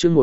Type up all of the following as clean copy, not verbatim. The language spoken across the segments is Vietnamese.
chương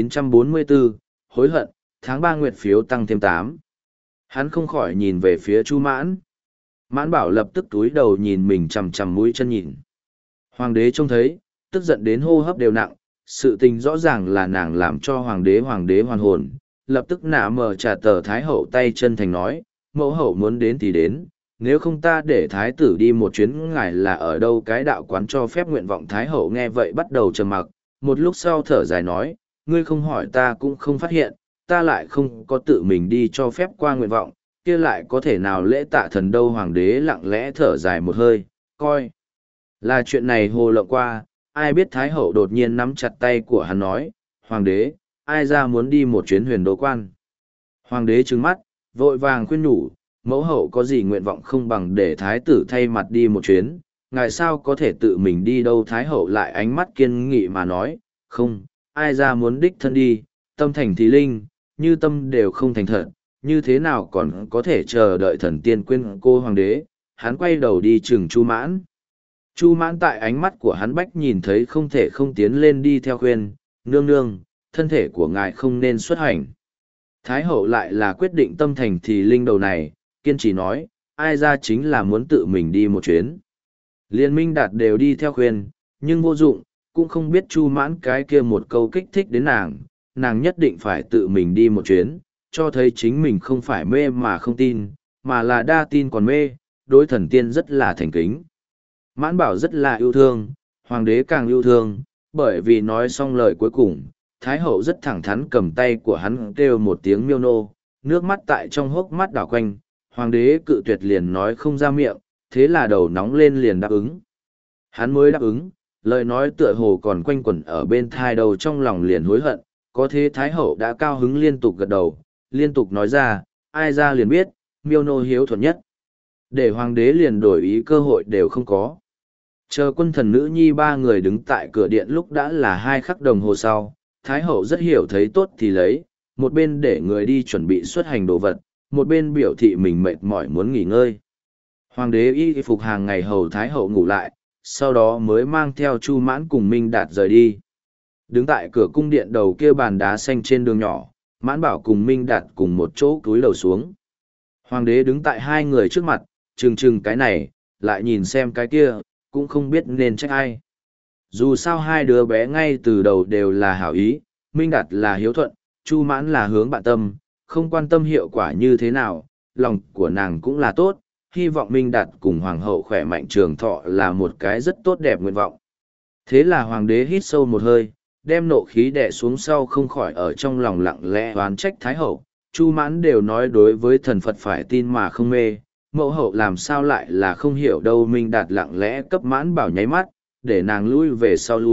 1944, hối hận, tháng 3 nguyệt phiếu tăng thêm 8. Hắn không khỏi nhìn về phía Chu Mãn. Mãn Bảo lập tức túi đầu nhìn mình chằm chằm mũi chân nhìn. Hoàng đế trông thấy, tức giận đến hô hấp đều nặng, sự tình rõ ràng là nàng làm cho hoàng đế hoàn hồn, lập tức nạ mờ trả tờ Thái hậu tay chân thành nói, mẫu hậu muốn đến thì đến, nếu không ta để Thái tử đi một chuyến, ngài là ở đâu cái đạo quán cho phép nguyện vọng. Thái hậu nghe vậy bắt đầu trầm mặc, một lúc sau thở dài nói, ngươi không hỏi ta cũng không phát hiện, ta lại không có tự mình đi cho phép qua nguyện vọng, kia lại có thể nào lễ tạ thần đâu. Hoàng đế lặng lẽ thở dài một hơi, coi là chuyện này hồ lộng qua. Ai biết Thái hậu đột nhiên nắm chặt tay của hắn nói, Hoàng đế, ai ra muốn đi một chuyến huyền đô quan. Hoàng đế trừng mắt, vội vàng khuyên nhủ, mẫu hậu có gì nguyện vọng không bằng để Thái tử thay mặt đi một chuyến, ngài sao có thể tự mình đi đâu. Thái hậu lại ánh mắt kiên nghị mà nói, không, ai ra muốn đích thân đi, tâm thành thì linh, như tâm đều không thành thật, như thế nào còn có thể chờ đợi thần tiên quên cô. Hoàng đế, hắn quay đầu đi chừng Chu Mãn. Chu Mãn tại ánh mắt của hắn bách nhìn thấy không thể không tiến lên đi theo khuyên, nương nương, thân thể của ngài không nên xuất hành. Thái hậu lại là quyết định tâm thành thì linh đầu này, kiên trì nói, ai ra chính là muốn tự mình đi một chuyến. Liên Minh Đạt đều đi theo khuyên, nhưng vô dụng, cũng không biết Chu Mãn cái kia một câu kích thích đến nàng nhất định phải tự mình đi một chuyến, cho thấy chính mình không phải mê mà không tin, mà là đa tin còn mê, đối thần tiên rất là thành kính. Mãn Bảo rất là yêu thương, hoàng đế càng yêu thương, bởi vì nói xong lời cuối cùng, Thái hậu rất thẳng thắn cầm tay của hắn kêu một tiếng miêu nô, nước mắt tại trong hốc mắt đảo quanh, hoàng đế cự tuyệt liền nói không ra miệng, thế là đầu nóng lên liền đáp ứng. Hắn mới đáp ứng, lời nói tựa hồ còn quanh quẩn ở bên thai đầu, trong lòng liền hối hận, có thế Thái hậu đã cao hứng liên tục gật đầu, liên tục nói ra, ai ra liền biết, miêu nô hiếu thuận nhất. Để hoàng đế liền đổi ý cơ hội đều không có. Chờ quân thần nữ nhi ba người đứng tại cửa điện lúc đã là 2 khắc đồng hồ sau, Thái hậu rất hiểu thấy tốt thì lấy, một bên để người đi chuẩn bị xuất hành đồ vật, một bên biểu thị mình mệt mỏi muốn nghỉ ngơi. Hoàng đế y phục hàng ngày hầu Thái hậu ngủ lại, sau đó mới mang theo Chu Mãn cùng Minh Đạt rời đi. Đứng tại cửa cung điện đầu kia bàn đá xanh trên đường nhỏ, Mãn Bảo cùng Minh Đạt cùng một chỗ cúi đầu xuống. Hoàng đế đứng tại hai người trước mặt, chừng cái này, lại nhìn xem cái kia, cũng không biết nên trách ai. Dù sao hai đứa bé ngay từ đầu đều là hảo ý, Minh Đạt là hiếu thuận, Chu Mãn là hướng bạn tâm, không quan tâm hiệu quả như thế nào, lòng của nàng cũng là tốt, hy vọng Minh Đạt cùng Hoàng hậu khỏe mạnh trường thọ là một cái rất tốt đẹp nguyện vọng. Thế là Hoàng đế hít sâu một hơi, đem nộ khí đè xuống sau không khỏi ở trong lòng lặng lẽ oán trách Thái hậu, Chu Mãn đều nói đối với thần Phật phải tin mà không mê, mẫu hậu làm sao lại là không hiểu đâu. Minh Đạt lặng lẽ cấp Mãn Bảo nháy mắt, để nàng lui về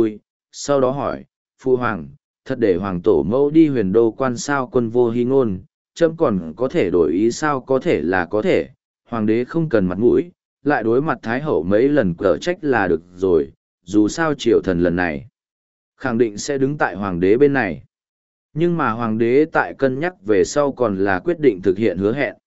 sau đó hỏi, Phu Hoàng, thật để Hoàng tổ mẫu đi huyền đô quan sao? Quân vô hy ngôn, trẫm còn có thể đổi ý sao? Có thể là có thể, Hoàng đế không cần mặt mũi, lại đối mặt Thái hậu mấy lần cở trách là được rồi, dù sao triều thần lần này khẳng định sẽ đứng tại Hoàng đế bên này. Nhưng mà Hoàng đế tại cân nhắc về sau còn là quyết định thực hiện hứa hẹn.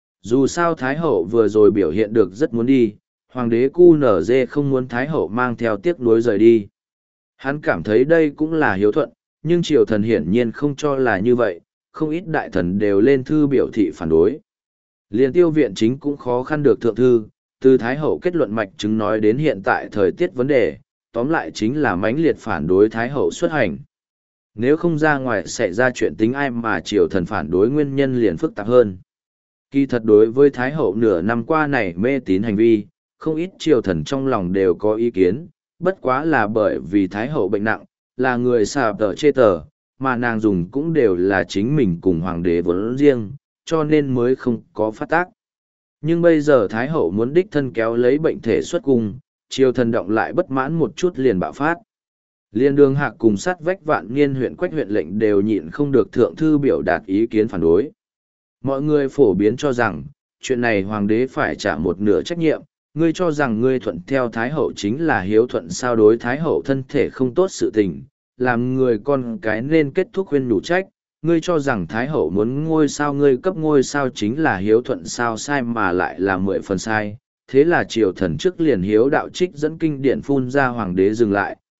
Dù sao Thái hậu vừa rồi biểu hiện được rất muốn đi, Hoàng đế QNZ không muốn Thái hậu mang theo tiếc nuối rời đi. Hắn cảm thấy đây cũng là hiếu thuận, nhưng triều thần hiển nhiên không cho là như vậy, không ít đại thần đều lên thư biểu thị phản đối. Liên Tiêu viện chính cũng khó khăn được thượng thư, từ Thái hậu kết luận mạch chứng nói đến hiện tại thời tiết vấn đề, tóm lại chính là mãnh liệt phản đối Thái hậu xuất hành. Nếu không ra ngoài xảy ra chuyện tính ai mà triều thần phản đối nguyên nhân liền phức tạp hơn. Kỳ thật đối với Thái hậu nửa năm qua này mê tín hành vi, không ít triều thần trong lòng đều có ý kiến, bất quá là bởi vì Thái hậu bệnh nặng, là người xà tờ chê tờ, mà nàng dùng cũng đều là chính mình cùng Hoàng đế vốn riêng, cho nên mới không có phát tác. Nhưng bây giờ Thái hậu muốn đích thân kéo lấy bệnh thể xuất cung, triều thần động lại bất mãn một chút liền bạo phát. Liên Đường Hạc cùng sát vách Vạn Niên huyện Quách huyện lệnh đều nhịn không được thượng thư biểu đạt ý kiến phản đối. Mọi người phổ biến cho rằng, chuyện này Hoàng đế phải trả một nửa trách nhiệm, ngươi cho rằng ngươi thuận theo Thái hậu chính là hiếu thuận sao? Đối Thái hậu thân thể không tốt sự tình, làm người con cái nên kết thúc khuyên nhủ trách, ngươi cho rằng Thái hậu muốn ngôi sao, ngươi cấp ngôi sao chính là hiếu thuận sao? Sai mà lại là 10 phần sai. Thế là triều thần trước liền hiếu đạo trích dẫn kinh điển phun ra. Hoàng đế dừng lại,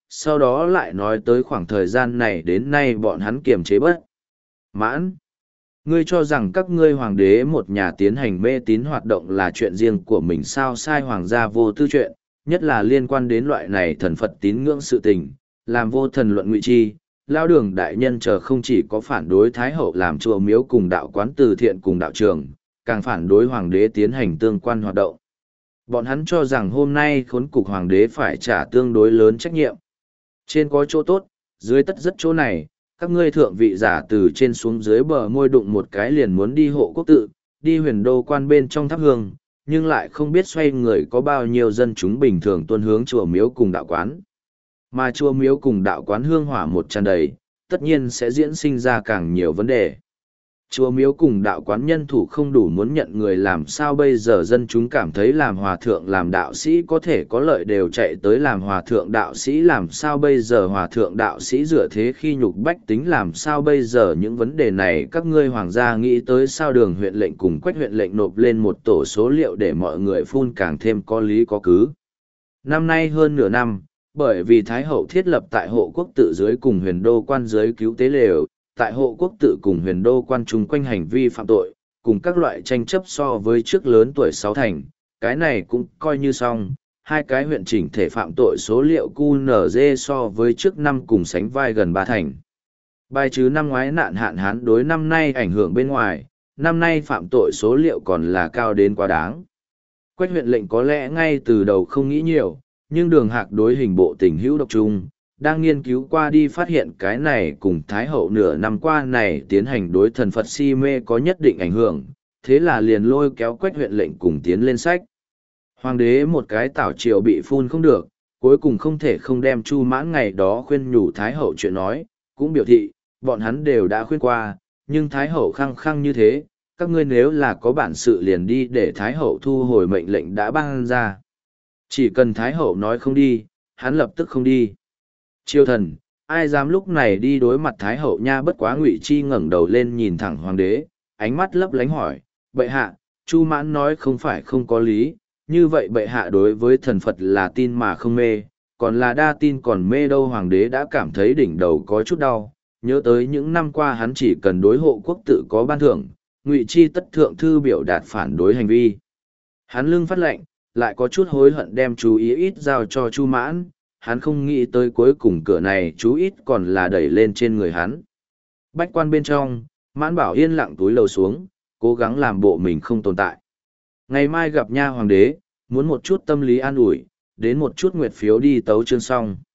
sau đó lại nói tới khoảng thời gian này đến nay bọn hắn kiềm chế bất mãn. Ngươi cho rằng các ngươi hoàng đế một nhà tiến hành mê tín hoạt động là chuyện riêng của mình sao? Sai hoàng gia vô tư chuyện, nhất là liên quan đến loại này thần Phật tín ngưỡng sự tình, làm vô thần luận ngụy chi. Lao Đường đại nhân chờ không chỉ có phản đối Thái hậu làm chùa miếu cùng đạo quán từ thiện cùng đạo trường, càng phản đối hoàng đế tiến hành tương quan hoạt động. Bọn hắn cho rằng hôm nay khốn cục hoàng đế phải trả tương đối lớn trách nhiệm. Trên có chỗ tốt, dưới tất rất chỗ này, các ngươi thượng vị giả từ trên xuống dưới bờ môi đụng một cái liền muốn đi hộ quốc tự, đi huyền đô quan bên trong thắp hương, nhưng lại không biết xoay người có bao nhiêu dân chúng bình thường tuân hướng chùa miếu cùng đạo quán. Mà chùa miếu cùng đạo quán hương hỏa một tràn đầy, tất nhiên sẽ diễn sinh ra càng nhiều vấn đề. Chùa miếu cùng đạo quán nhân thủ không đủ muốn nhận người, làm sao bây giờ dân chúng cảm thấy làm hòa thượng làm đạo sĩ có thể có lợi đều chạy tới làm hòa thượng đạo sĩ, làm sao bây giờ hòa thượng đạo sĩ dựa thế khi nhục bách tính, làm sao bây giờ những vấn đề này các ngươi hoàng gia nghĩ tới sao? Đường huyện lệnh cùng Quách huyện lệnh nộp lên một tổ số liệu để mọi người phun càng thêm có lý có cứ. Năm nay hơn nửa năm, bởi vì Thái hậu thiết lập tại hộ quốc tự dưới cùng huyền đô quan dưới cứu tế lều, tại hộ quốc tự cùng huyền đô quan chung quanh hành vi phạm tội, cùng các loại tranh chấp so với trước lớn tuổi 6 thành, cái này cũng coi như xong. Hai cái huyện chỉnh thể phạm tội số liệu QNZ so với trước năm cùng sánh vai gần 3 thành. Bài trừ năm ngoái nạn hạn hán đối năm nay ảnh hưởng bên ngoài, năm nay phạm tội số liệu còn là cao đến quá đáng. Quách huyện lệnh có lẽ ngay từ đầu không nghĩ nhiều, nhưng Đường Hạc đối hình bộ tình hữu độc trung, đang nghiên cứu qua đi phát hiện cái này cùng Thái hậu nửa năm qua này tiến hành đối thần Phật si mê có nhất định ảnh hưởng, thế là liền lôi kéo Quách huyện lệnh cùng tiến lên sách. Hoàng đế một cái tảo triều bị phun không được, cuối cùng không thể không đem Chu Mãn ngày đó khuyên nhủ Thái hậu chuyện nói, cũng biểu thị, bọn hắn đều đã khuyên qua, nhưng Thái hậu khăng khăng như thế, các ngươi nếu là có bản sự liền đi để Thái hậu thu hồi mệnh lệnh đã ban ra. Chỉ cần Thái hậu nói không đi, hắn lập tức không đi. Triều thần, ai dám lúc này đi đối mặt Thái hậu nha? Bất quá Ngụy Chi ngẩng đầu lên nhìn thẳng hoàng đế, ánh mắt lấp lánh hỏi, bệ hạ, Chu Mãn nói không phải không có lý, như vậy bệ hạ đối với thần Phật là tin mà không mê, còn là đa tin còn mê đâu? Hoàng đế đã cảm thấy đỉnh đầu có chút đau, nhớ tới những năm qua hắn chỉ cần đối hộ quốc tự có ban thưởng, Ngụy Chi tất thượng thư biểu đạt phản đối hành vi. Hắn lưng phát lệnh, lại có chút hối hận đem chú ý ít giao cho Chu Mãn, hắn không nghĩ tới cuối cùng cửa này chú ít còn là đẩy lên trên người hắn. Bách quan bên trong, Mãn Bảo yên lặng túi lầu xuống, cố gắng làm bộ mình không tồn tại. Ngày mai gặp nha hoàng đế, muốn một chút tâm lý an ủi, đến một chút nguyệt phiếu đi tấu chương xong.